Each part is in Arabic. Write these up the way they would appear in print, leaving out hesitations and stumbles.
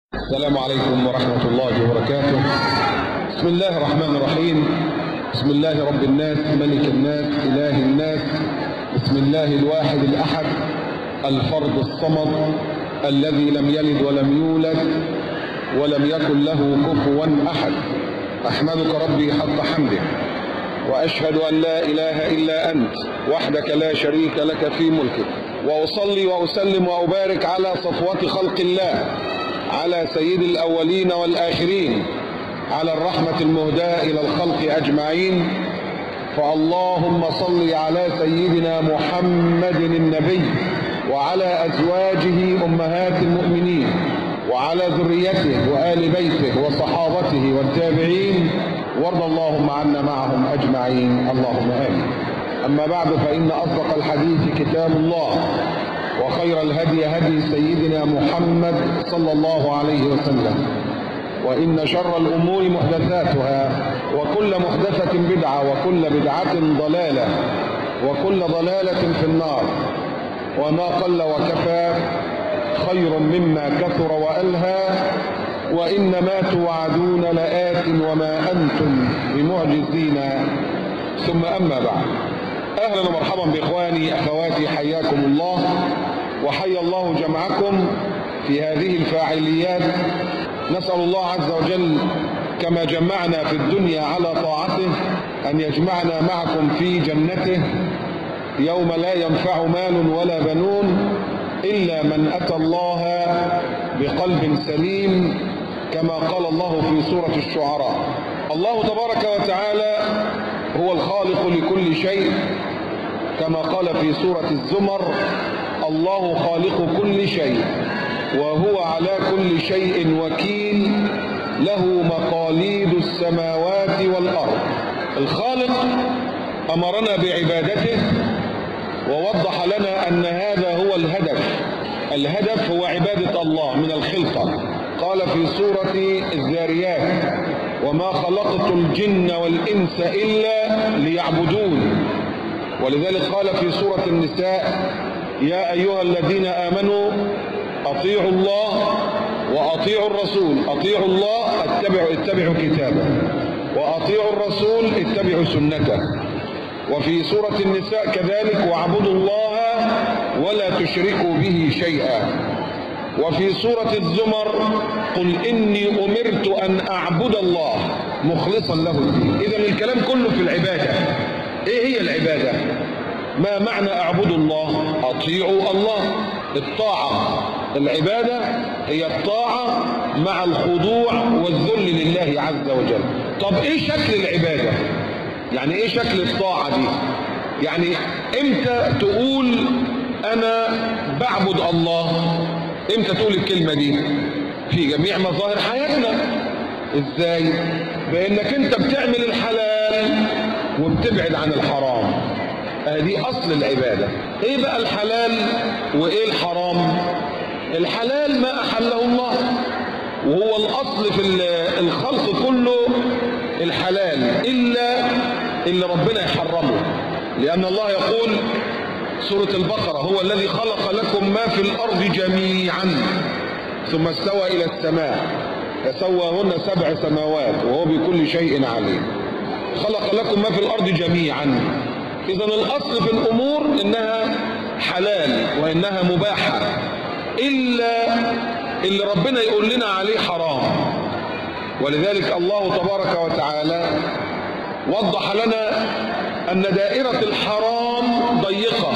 السلام عليكم ورحمة الله وبركاته. بسم الله الرحمن الرحيم. بسم الله رب الناس ملك الناس إله الناس. بسم الله الواحد الأحد الفرد الصمد الذي لم يلد ولم يولد ولم يكن له كفوا أحد. أحمدك ربي حق حمده، وأشهد أن لا إله إلا أنت وحدك لا شريك لك في ملكك، وأصلي وأسلم وأبارك على صفوة خلق الله، على سيد الأولين والآخرين، على الرحمة المهداة إلى الخلق أجمعين. فاللهم صل على سيدنا محمد النبي وعلى أزواجه أمهات المؤمنين وعلى ذريته وآل بيته وصحابته والتابعين، وارض اللهم عنا معهم أجمعين، اللهم آمين. أما بعد، فإن أصدق الحديث كتاب الله، وخير الهدي هدي سيدنا محمد صلى الله عليه وسلم، وإن شر الأمور محدثاتها، وكل محدثة بدعة، وكل بدعة ضلالة، وكل ضلالة في النار. وما قل وكفى خير مما كثر وألهى، وإنما توعدون لآت وما أنتم بمعجزين. ثم أما بعد، أهلا ومرحبا بإخواني أخواتي، حياكم الله وحيا الله جمعكم في هذه الفاعليات. نسأل الله عز وجل كما جمعنا في الدنيا على طاعته أن يجمعنا معكم في جنته يوم لا ينفع مال ولا بنون إلا من أتى الله بقلب سليم، كما قال الله في سورة الشعراء. الله تبارك وتعالى هو الخالق لكل شيء، كما قال في سورة الزمر: الله خالق كل شيء وهو على كل شيء وكيل، له مقاليد السماوات والأرض. الخالق أمرنا بعبادته، ووضح لنا أن هذا هو الهدف. الهدف هو عبادة الله من الخلقة. قال في سورة الذاريات: وما خلقت الجن والإنس إلا ليعبدون. ولذلك قال في سورة النساء: يا أيها الذين آمنوا أطيعوا الله وأطيعوا الرسول. أطيعوا الله اتبعوا كتابه، وأطيعوا الرسول اتبعوا سنته. وفي سورة النساء كذلك: واعبدوا الله ولا تشركوا به شيئا. وفي سورة الزمر: قل إني أمرت أن أعبد الله مخلصا له الدين. إذن الكلام كله في العبادة. إيه هي العبادة؟ ما معنى أعبد الله؟ أطيعوا الله، الطاعة. العبادة هي الطاعة مع الخضوع والذل لله عز وجل. طب إيه شكل العبادة؟ يعني إيه شكل الطاعة دي؟ يعني إمتى تقول أنا بعبد الله؟ إمتى تقول الكلمة دي؟ في جميع مظاهر حياتنا. إزاي؟ بأنك أنت بتعمل الحلال وبتبعد عن الحرام. دي أصل العبادة. إيه بقى الحلال وإيه الحرام؟ الحلال ما أحله الله، وهو الأصل في الخلق كله الحلال، إلا اللي ربنا يحرمه. لأن الله يقول سورة البقرة: هو الذي خلق لكم ما في الأرض جميعا ثم استوى إلى السماء فسواهن 7 سماوات وهو بكل شيء عليم. خلق لكم ما في الأرض جميعا. إذن الأصل في الأمور إنها حلال وإنها مباحة، إلا اللي ربنا يقول لنا عليه حرام. ولذلك الله تبارك وتعالى وضح لنا أن دائرة الحرام ضيقة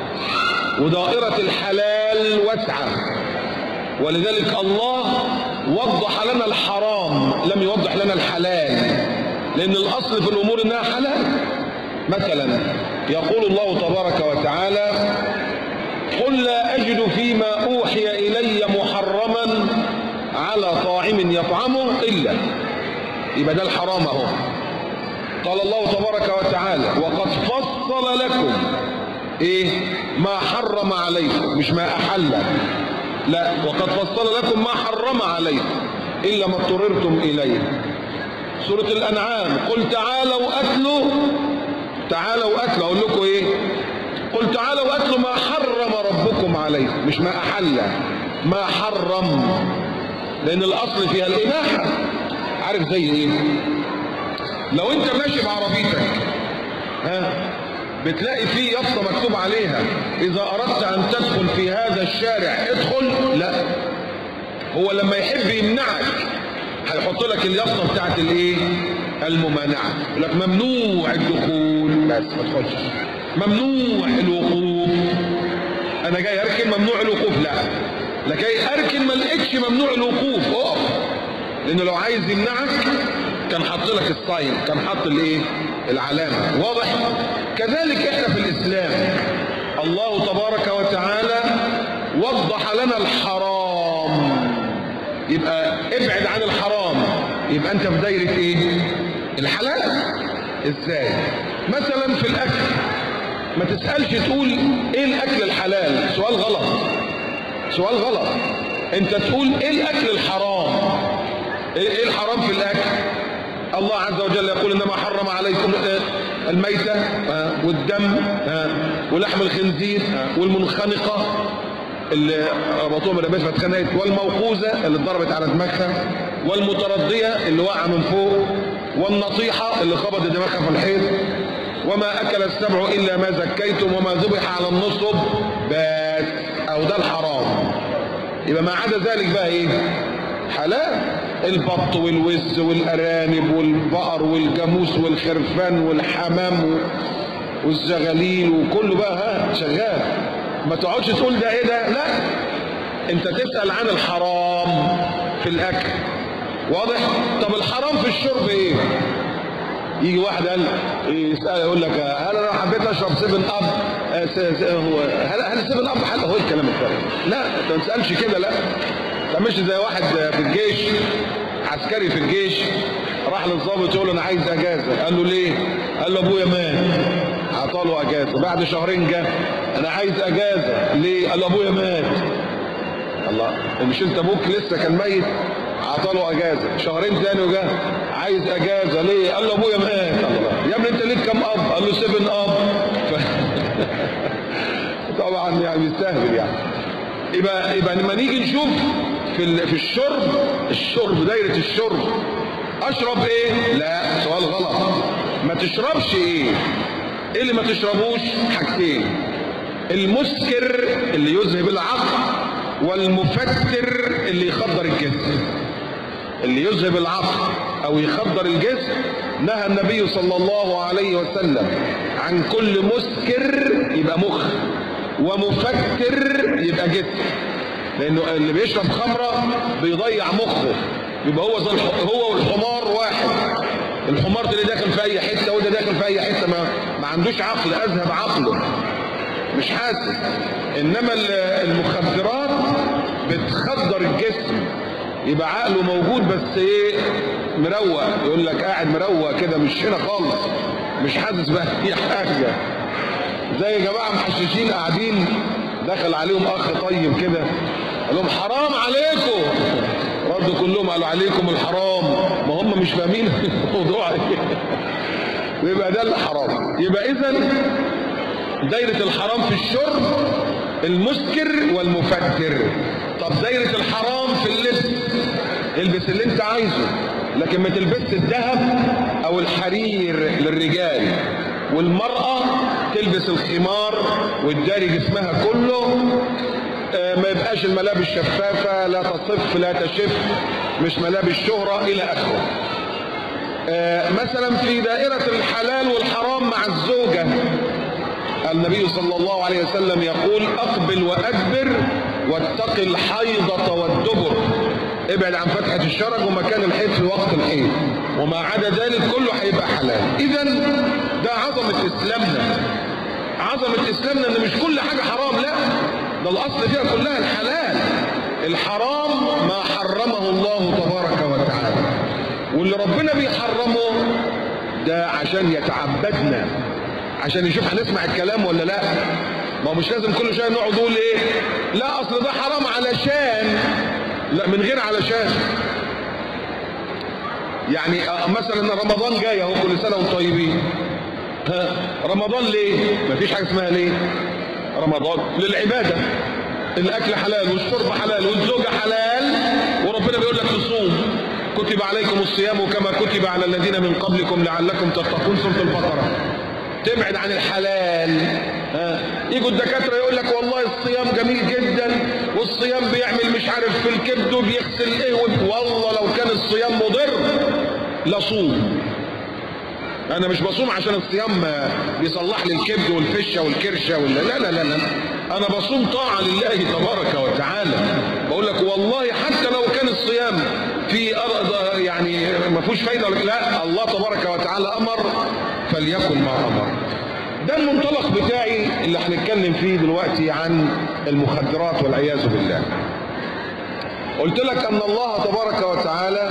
ودائرة الحلال واسعة. ولذلك الله وضح لنا الحرام، لم يوضح لنا الحلال، لأن الأصل في الأمور إنها حلال. مثلا يقول الله تبارك وتعالى: قل لا أجد فيما أوحي إلي محرما على طاعم يطعمه إلا. يبقى ده الحرام اهو. قال الله تبارك وتعالى: وقد فصل لكم إيه ما حرم عليكم، مش ما أحل، لا، وقد فصل لكم ما حرم عليكم إلا ما اضطررتم إليه. سورة الأنعام: قل تعالوا أتلوا. تعالوا أتلوا، أقول لكم إيه؟ قل تعالوا أتلوا ما حرم ربكم عليكم، مش ما أحل، ما حرم. لان الاصل فيها الاباحه. عارف زي ايه؟ لو انت ماشي بعربيتك بتلاقي فيه يافطه مكتوب عليها اذا اردت ان تدخل في هذا الشارع ادخل، لا، هو لما يحب يمنعك هيحط لك اليافطه بتاعت الايه؟ الممانعه، يقول لك ممنوع الدخول، بس ما تدخلش، ممنوع الوقوف. انا جاي اركن ممنوع الوقوف، لا جاي اركن ما لقيتش ممنوع الوقوف، اقف، لانه لو عايز يمنعك كان حط لك الساين، كان حط الايه؟ العلامه. واضح؟ كذلك احنا في الاسلام الله تبارك وتعالى وضح لنا الحرام، يبقى ابعد عن الحرام، يبقى انت في دايره ايه؟ الحلال. ازاي؟ مثلا في الاكل ما تسالش تقول ايه الاكل الحلال، سؤال غلط، سؤال غلط. انت تقول ايه الاكل الحرام؟ ايه الحرام في الاكل؟ الله عز وجل يقول انما حرم عليكم الميتة والدم ولحم الخنزير والمنخنقة اللي ربطوها من الرباط فاتخنقت، والموقوذة اللي اتضربت على دماغها، والمتردية اللي واقعة من فوق، والنطيحة اللي خبطت دماغها في الحيط، وما اكل السبع الا ما زكيتم وما ذبح على النصب، بس او ده الحرام. يبقى ما عدا ذلك بقى ايه؟ حلال. البط والوز والارانب والبقر والجاموس والخرفان والحمام والزغاليل وكله بقى شغال. ما تقعدش تقول ده ايه ده، لا، انت تسأل عن الحرام في الاكل. واضح؟ طب الحرام في الشرب ايه؟ يجي واحد قال يسأل يقول لك هل انا حبيت اشرب 7 اب هل 7 اب حل؟ هو الكلام الفارغ. لا، انت ما تسالش كده، لا. ده مش زي واحد في الجيش، عسكري في الجيش، راح للضابط يقول له انا عايز اجازه، قال له ليه؟ قال له ابويا مات، عطاله اجازه. بعد شهرين جه انا عايز اجازه، ليه؟ قال له ابويا مات. الله، مش انت ابوك لسه كان ميت؟ عطاله اجازه. شهرين تاني وجه عايز اجازه، ليه؟ قال له ابويا مات. الله، يا ابني انت ليك كام اب؟ قال له 7 اب. طبعا يعني بيستهبل يعني. يبقى لما نيجي نشوف في الشرب دايره الشرب، اشرب ايه؟ لا، سؤال غلط. ما تشربش ايه؟ ايه اللي ما تشربوش؟ حاجتين: المسكر اللي يذهب العقل، والمفتر اللي يخدر الجسم. اللي يذهب العقل او يخدر الجسم نهى النبي صلى الله عليه وسلم عن كل مسكر يبقى مخ، ومفتر يبقى جسم، لانه اللي بيشرب خمره بيضيع مخه، يبقى هو والحمار واحد. الحمار ده اللي داخل في اي حته وده داخل في اي حته، ما عندوش عقل، اذهب عقله، مش حاسس. انما المخدرات بتخدر الجسم، يبقى عقله موجود بس ايه؟ مروق، يقول لك قاعد مروق كده، مش هنا خالص، مش حاسس بأي حاجه. زي جماعه محششين قاعدين، دخل عليهم اخ طيب كده قال لهم حرام عليكم، ردوا كلهم قالوا عليكم الحرام، ما هم مش فاهمين الموضوع ايه. يبقى ده اللي حرام. يبقى اذا دايره الحرام في الشرب المسكر والمفتر. طب دايره الحرام في اللبس، البس اللي انت عايزه، لكن ما تلبسش الذهب او الحرير للرجال، والمرأة تلبس الخمار وتداري جسمها كله، ما يبقاش الملابس شفافة، لا تصف لا تشف، مش ملابس شهرة إلى آخره. مثلا في دائرة الحلال والحرام مع الزوجة، النبي صلى الله عليه وسلم يقول أقبل وأدبر واتق الحيضة والدبر، ابعد عن فتحة الشرج ومكان الحيض في وقت الحيض، وما عدا ذلك كله هيبقى حلال. إذا ده عظمة إسلامنا، عظمة إسلامنا إن مش كل حاجة حرام، لا، ده الأصل فيها كلها الحلال. الحرام ما حرمه الله تبارك وتعالى، واللي ربنا بيحرمه ده عشان يتعبدنا، عشان يشوف هنسمع الكلام ولا لا. ما هو مش لازم كل شويه نقعد نقول ايه، لا اصل ده حرام علشان، لا، من غير علشان. يعني مثلا رمضان جاي اهو، كل سنه وانتم طيبين. رمضان ليه؟ مفيش حاجه اسمها ليه؟ رمضان للعباده، الاكل حلال والشرب حلال والزوجه حلال، وربنا بيقول لك تصوم، كتب عليكم الصيام كما كتب على الذين من قبلكم لعلكم تتقون، سورة البقرة. تبعد عن الحلال. يجوا الدكاترة يقول لك والله الصيام جميل جدا، والصيام بيعمل مش عارف في الكبد وبيغسل ايه، والله لو كان الصيام مضر لصوم. انا مش بصوم عشان الصيام بيصلح لي الكبد والفشه والكرشه ولا لا لا لا لا، انا بصوم طاعه لله تبارك وتعالى. بقول لك والله حتى لو كان الصيام في يعني ما فيهوش فايده، لا، الله تبارك وتعالى امر فليكن ما امر. ده المنطلق بتاعي اللي هنتكلم فيه دلوقتي عن المخدرات والعياذ بالله. قلت لك ان الله تبارك وتعالى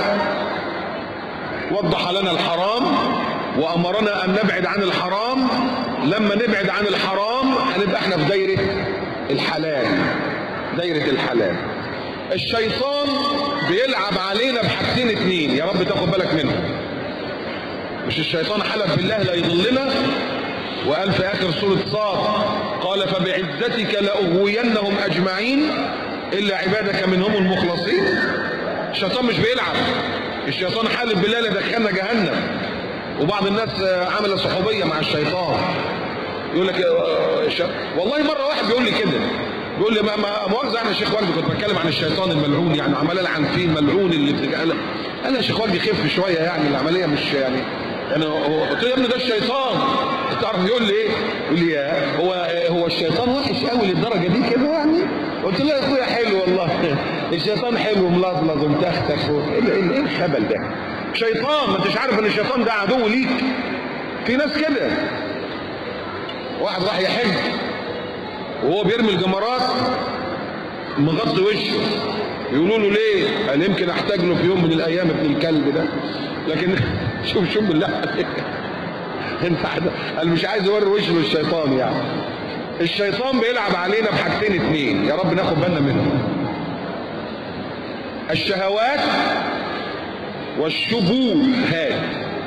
وضح لنا الحرام وامرنا ان نبعد عن الحرام. لما نبعد عن الحرام هنبقى احنا في دايره الحلال. دايره الحلال. الشيطان بيلعب علينا بحاجتين اتنين، يا رب تاخد بالك منهم. مش الشيطان حلف بالله لا يضلنا وقال في اخر سوره صاد قال فبعزتك لاغوينهم اجمعين الا عبادك منهم المخلصين. الشيطان مش بيلعب، الشيطان حالف بالله لدخلنا جهنم. وبعض الناس عمل صحوبيه مع الشيطان، يقول لك والله مره واحد بيقول لي كده، بيقول لي ما مؤاخذه انا يا شيخ والدي كنت بتكلم عن الشيطان الملعون، يعني عمال العن فيه الملعون اللي قال يا شيخ والدي خف شويه، يعني العمليه مش يعني انا قلت له يا ابني ده الشيطان. تعرف يقول لي ايه؟ يقول لي هو الشيطان وحش قوي للدرجه دي كده يعني؟ قلت له يا اخويا حلو والله، الشيطان حلو ملظلظ ومتختخ، ايه الخبل ده؟ شيطان، ما انتش عارف ان الشيطان ده عدو ليك؟ في ناس كده. واحد راح يحج وهو بيرمي الجمرات مغطي وشه، يقولوا له ليه؟ قال يمكن احتاج له في يوم من الايام ابن الكلب ده. لكن شوف بالله عليك انت قال مش عايز يوري وشه للشيطان. يعني الشيطان بيلعب علينا بحاجتين اتنين، يا رب ناخد بالنا منهم. الشهوات والشبهات.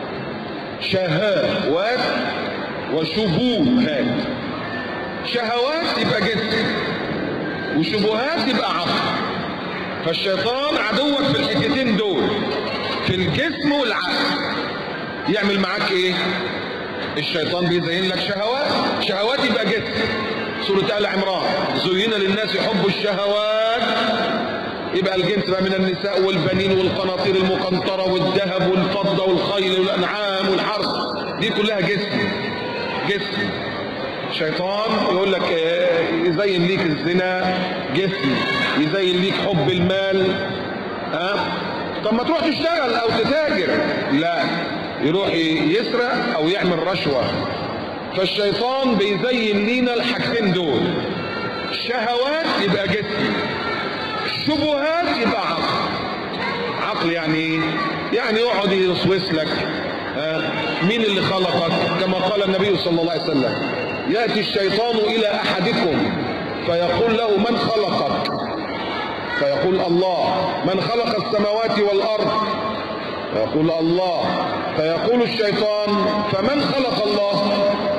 شهوات وشبهات. شهوات يبقى جسم، وشبهات يبقى عقل. فالشيطان عدوك في الحتتين دول، في الجسم والعقل. يعمل معاك ايه؟ الشيطان بيزين لك شهوات. شهوات يبقى جسم، سورة آل عمران زين للناس حب الشهوات، يبقى الجنس بقى من النساء والبنين والقناطير المقنطرة والذهب والفضة والخيل والأنعام والحرث، دي كلها جسم. جسم. شيطان يقول لك يزين ليك الزنا جسم، يزين ليك حب المال. طب ما تروح تشتغل او تتاجر، لا، يروح يسرق او يعمل رشوة. فالشيطان بيزين لينا الحاجتين دول. الشهوات يبقى جسم، الشبهات يبقى عقل. عقل يعني يقعد يوسوس لك مين اللي خلقك، كما قال النبي صلى الله عليه وسلم يأتي الشيطان إلى أحدكم فيقول له من خلقك؟ فيقول الله. من خلق السماوات والأرض؟ فيقول الله. فيقول الشيطان فمن خلق الله؟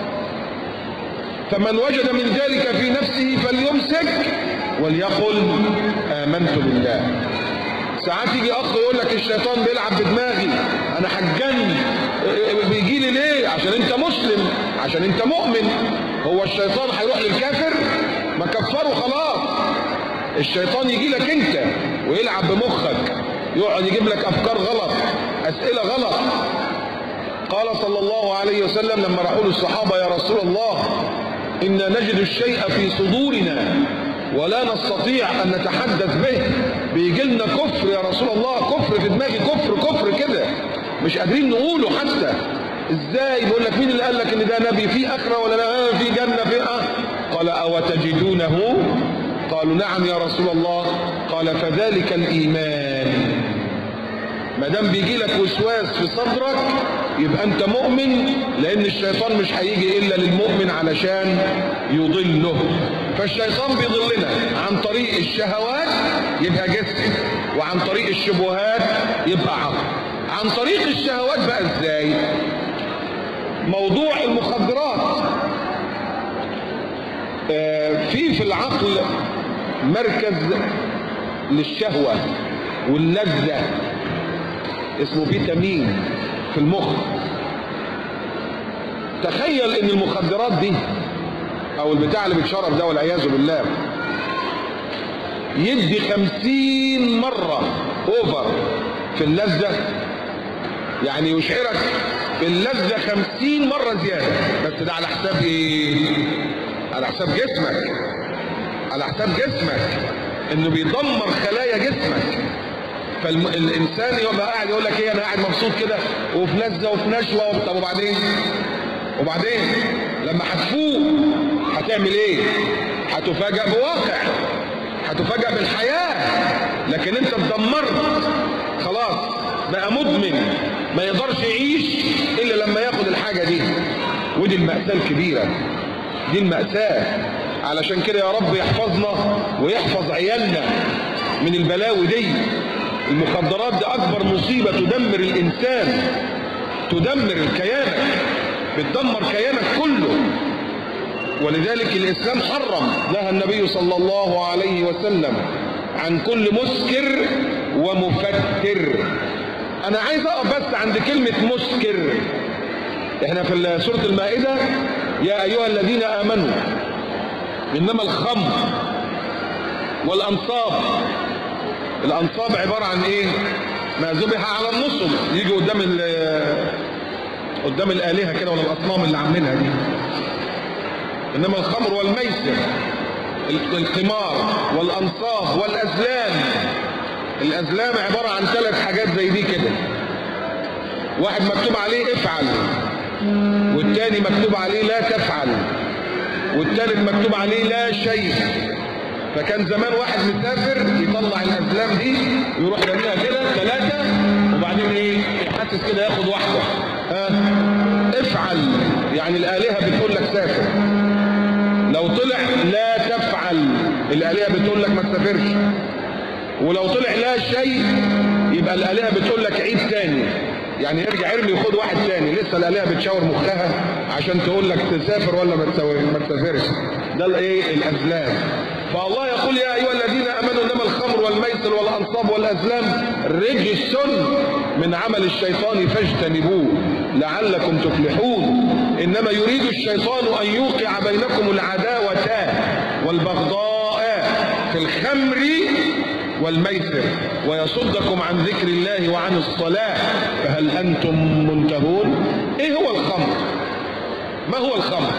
فمن وجد من ذلك في نفسه فليمسك وليقل آمنت بالله. ساعات يجي اخ يقول لك الشيطان بيلعب بدماغي، انا حجني، بيجي لي ليه؟ عشان انت مسلم، عشان انت مؤمن. هو الشيطان هيروح للكافر؟ ما كفره خلاص. الشيطان يجي لك انت ويلعب بمخك، يقعد يجيب لك افكار غلط، اسئله غلط. قال صلى الله عليه وسلم لما راحوا له الصحابه يا رسول الله انا نجد الشيء في صدورنا ولا نستطيع ان نتحدث به، بيجي لنا كفر يا رسول الله، كفر في دماغي، كفر كده مش قادرين نقوله حتى. ازاي؟ بيقول لك مين اللي قال لك ان ده نبي؟ في اخره ولا لا؟ في جنه؟ في قال او تجدونه؟ قالوا نعم يا رسول الله. قال فذلك الايمان. ما دام بيجي لك وسواس في صدرك يبقى انت مؤمن، لان الشيطان مش هيجي الا للمؤمن علشان يضله. فالشيطان بيضلنا عن طريق الشهوات يبقى جسم، وعن طريق الشبهات يبقى عقل. عن طريق الشهوات بقى ازاي؟ موضوع المخدرات في العقل مركز للشهوة واللذة، اسمه فيتامين في المخ. تخيل ان المخدرات دي او البتاع اللي بيتشرب ده والعياذ بالله يدي 50 مرة اوفر في اللذة، يعني يشعرك باللذة 50 مرة زيادة، بس ده على حساب ايه؟ على حساب جسمك، على حساب جسمك، انه بيدمر خلايا جسمك. فالانسان يبقى قاعد يقول لك ايه، انا قاعد مبسوط كده وفي لذة وفي نشوة، طب وبعدين لما هتفوق هتعمل ايه؟ هتفاجأ بواقع، هتفاجأ بالحياة، لكن انت اتدمرت خلاص، بقى مدمن ما يقدرش يعيش الا لما ياخد الحاجة دي. ودي المأساة الكبيرة، دي المأساة. علشان كده يا رب يحفظنا ويحفظ عيالنا من البلاوي دي. المخدرات دي اكبر مصيبة تدمر الانسان، تدمر كيانك، بتدمر كيانك كله. ولذلك الاسلام حرم، نهى النبي صلى الله عليه وسلم عن كل مسكر ومفتر. انا عايز اقف بس عند كلمة مسكر. احنا في سورة المائدة يا ايها الذين امنوا انما الخمر والانصاب. الانصاب عبارة عن ايه؟ ما ذبح على النصب، يجي قدام الالهة كده ولا الاصنام اللي عاملينها دي. انما الخمر والميسر، القمار والانصاب والازلام. الازلام عبارة عن 3 حاجات زي دي كده، واحد مكتوب عليه افعل، والتاني مكتوب عليه لا تفعل، والتالت مكتوب عليه لا شيء. فكان زمان واحد مسافر يطلع الازلام دي ويروح يرميها كده 3 وبعدين ايه يحسس كده ياخد واحدة. افعل يعني الآلهة بتقول لك سافر، لو طلع لا تفعل الآلهة بتقول لك ما تسافرش، ولو طلع لا شيء يبقى الآلهة بتقول لك عيد تاني، يعني ارجع ارمي وخد واحد تاني. لسه الآلهة بتشاور مخها عشان تقول لك تسافر ولا ما تسافرش. ده الايه؟ الأزلام. فالله يقول يا أيها الذين آمنوا إنما الخمر والميسر والأنصاب والأزلام رجس من عمل الشيطان فاجتنبوه لعلكم تفلحون. إنما يريد الشيطان أن يوقع بينكم العداوة والبغضاء في الخمر والميسر ويصدكم عن ذكر الله وعن الصلاة فهل أنتم منتهون؟ إيه هو الخمر؟ ما هو الخمر؟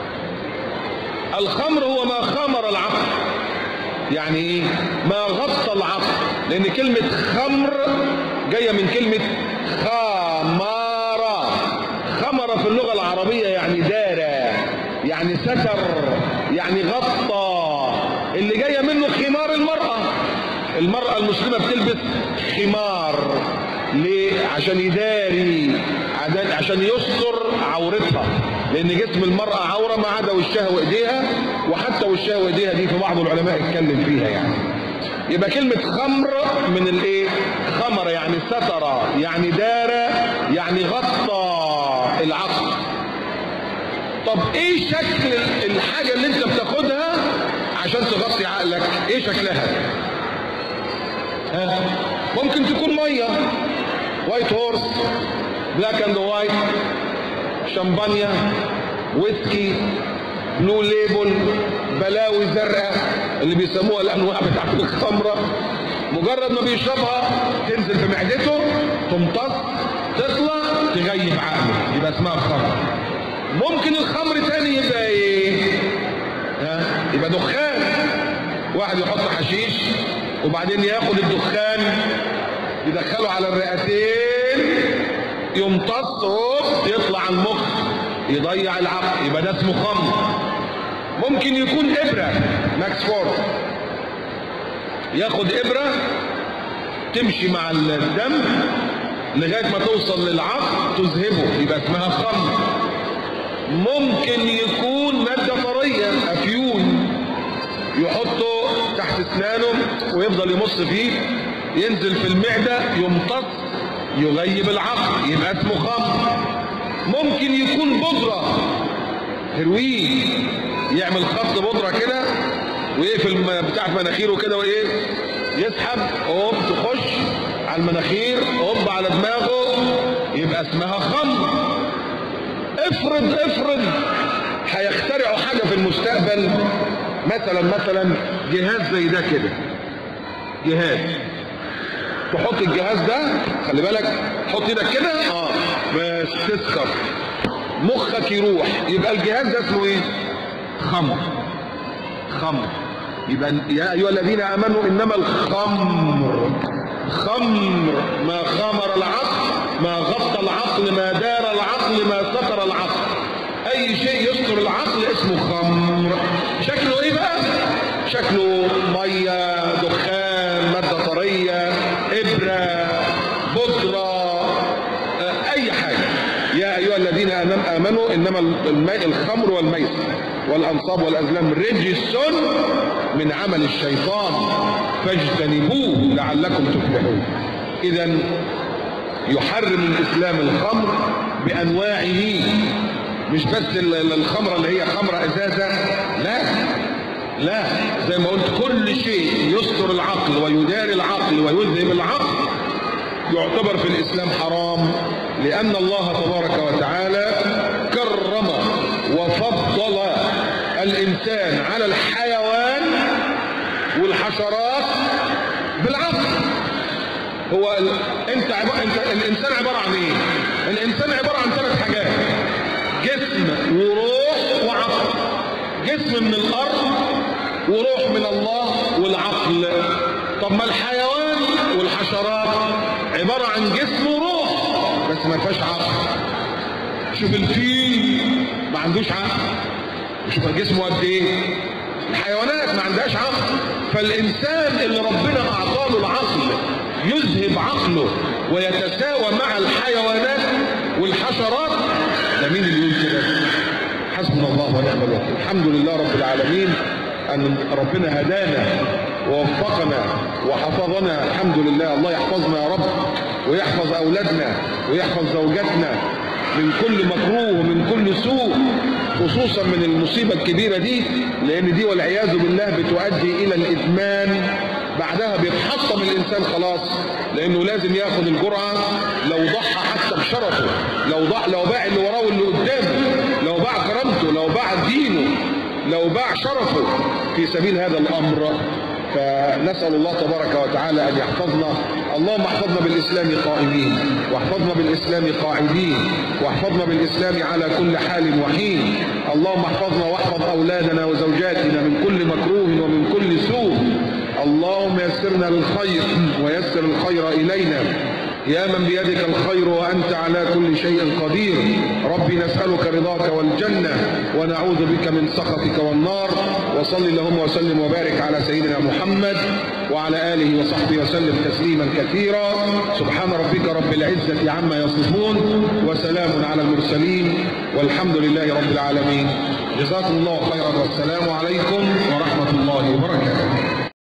الخمر هو ما خمر العقل، يعني ايه؟ ما غطى العقل، لان كلمة خمر جاية من كلمة خمارة. خمر في اللغة العربية يعني دار، يعني ستر، يعني غطى، اللي جاية منه خمار المرأة. المرأة المسلمة بتلبس خمار ليه؟ عشان يداري، عشان يستر عورتها، لان جسم المرأة عورة ما عدا وشها وايديها، وحتى وشها وايديها دي في بعض العلماء اتكلم فيها يعني. يبقى كلمة خمر من الايه؟ خمر يعني ستر، يعني دار، يعني غطى العقل. طب ايه شكل الحاجة اللي انت بتاخدها عشان تغطي عقلك؟ ايه شكلها؟ ممكن تكون مية، وايت هورس، بلاك اند وايت، شمبانيا، ويسكي، بلو ليبل، بلاوي زرقاء اللي بيسموها الانواع بتاعت الخمره. مجرد ما بيشربها تنزل في معدته، تمتص، تطلع، تغيب عقله، يبقى اسمها خمر. ممكن الخمر تاني يبقى ايه؟ يبقى دخان. واحد يحط حشيش وبعدين ياخد الدخان يدخله على الرئتين، يمتص يطلع على المخ يضيع العقل، يبقى ده اسمه خمر. ممكن يكون ابره، ماكس فورد، ياخد ابره تمشي مع الدم لغايه ما توصل للعقل تذهبه، يبقى اسمها خمر. ممكن يكون ماده طريه، افيون، يحطه تحت اسنانه ويفضل يمص فيه، ينزل في المعده يمتص، يغيب العقل، يبقى اسمه خمر. ممكن يكون بودرة، هيروين، يعمل خط بودرة كده ويقفل بتاعت مناخيره كده وايه، يسحب تخش على المناخير هوب على دماغه يبقى اسمها خمر. افرض هيخترعوا حاجة في المستقبل، مثلا جهاز زي ده كده، جهاز تحط الجهاز ده، خلي بالك، حط ايدك كده بس تسكر مخك يروح، يبقى الجهاز ده اسمه ايه؟ خمر. يبقى يا ايها الذين امنوا انما الخمر ما خمر العقل، ما غطى العقل، ما دار العقل، ما ستر العقل. اي شيء يستر العقل اسمه خمر. شكله ايه بقى؟ شكله ميه، دخان، ماده طريه، ابره، بودره، اي حاجه. يا ايها الذين امنوا انما الخمر والميسر والانصاب والازلام رجس من عمل الشيطان فاجتنبوه لعلكم تفلحون. اذا يحرم الاسلام الخمر بانواعه، مش بس الخمره اللي هي خمره ازازه، لا، زي ما قلت كل شيء يستر العقل ويداري العقل ويذهب العقل يعتبر في الاسلام حرام، لان الله تبارك وتعالى كرم وفضل الانسان على الحيوان والحشرات بالعقل. هو انت الانسان عباره عن ايه؟ الانسان عباره عن 3 حاجات: جسم وروح وعقل. جسم من الارض وروح من الله والعقل. طب ما الحيوان والحشرات عباره عن جسم وروح بس ما فيهاش عقل. شوف الفيل ما عندوش عقل، شوف جسمه قد ايه. الحيوانات ما عندهاش عقل. فالانسان اللي ربنا اعطاه العقل يذهب عقله ويتساوى مع الحيوانات والحشرات، ده مين اللي يقول كده؟ حسبنا الله ونعم الوكيل. الحمد لله رب العالمين ان ربنا هدانا ووفقنا وحفظنا، الحمد لله. الله يحفظنا يا رب، ويحفظ اولادنا ويحفظ زوجاتنا من كل مكروه ومن كل سوء، خصوصا من المصيبة الكبيرة دي، لان دي والعياذ بالله بتؤدي الى الادمان. بعدها بيتحطم الانسان خلاص، لانه لازم ياخد الجرعة. لو ضحى حتى بشرفه، لو باع اللي وراه واللي قدامه، لو باع كرامته، لو باع دينه، لو باع شرفه في سبيل هذا الامر. فنسأل الله تبارك وتعالى ان يحفظنا. اللهم احفظنا بالاسلام قائمين، واحفظنا بالاسلام قاعدين، واحفظنا بالاسلام على كل حال وحين. اللهم احفظنا واحفظ اولادنا وزوجاتنا من كل مكروه ومن كل سوء. اللهم يسرنا للخير ويسر الخير الينا، يا من بيدك الخير وأنت على كل شيء قدير. ربي نسألك رضاك والجنة ونعوذ بك من سخطك والنار. وصل اللهم وسلم وبارك على سيدنا محمد وعلى آله وصحبه وسلم تسليما كثيرا. سبحان ربك رب العزة عما يصفون وسلام على المرسلين والحمد لله رب العالمين. جزاكم الله خيرا والسلام عليكم ورحمة الله وبركاته.